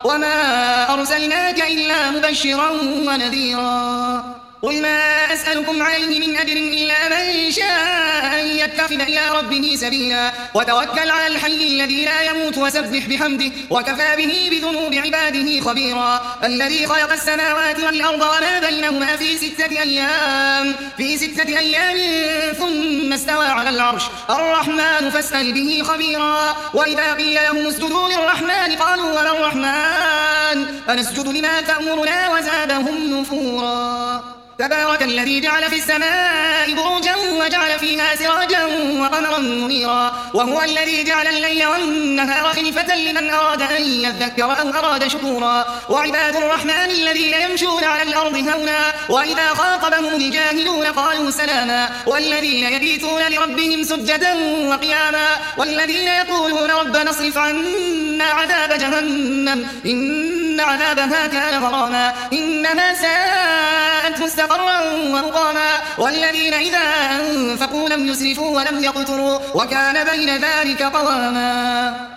وما أرسلناك إلا مبشرا ونذيرا قل ما أسألكم عليه من أجر إلا من شاء أن يتخذ إلى ربه سبيلا وتوكل على الحي الذي لا يموت وسبح بحمده وكفى به بذنوب عباده خبيرا الذي خلق السماوات والأرض وما بينهما في ستة أيام ثم استوى على العرش الرحمن فاسأل به خبيرا وإذا قيل لهم اسجدوا للرحمن قالوا وما الرحمن أنسجد لما تأمرنا وزادهم نفورا تبارك الذي جعل في السماء بروجا وجعل فيها سراجا وقمرا منيرا وهو الذي جعل الليل والنهار خلفة لمن أراد أن يذكر أو أراد شكورا وعباد الرحمن الذين يمشون على الأرض هونا وإذا خاطبهم الجاهلون قالوا سلاما والذين يبيتون لربهم سجدا وقياما والذين يقولون ربنا اصرف عنا عذاب جهنم إن عذابها كان غراما إنها ساءت مستقرا ومقاما والذين إذا أنفقوا لم يسرفوا ولم يقتروا وكان بين ذلك قواما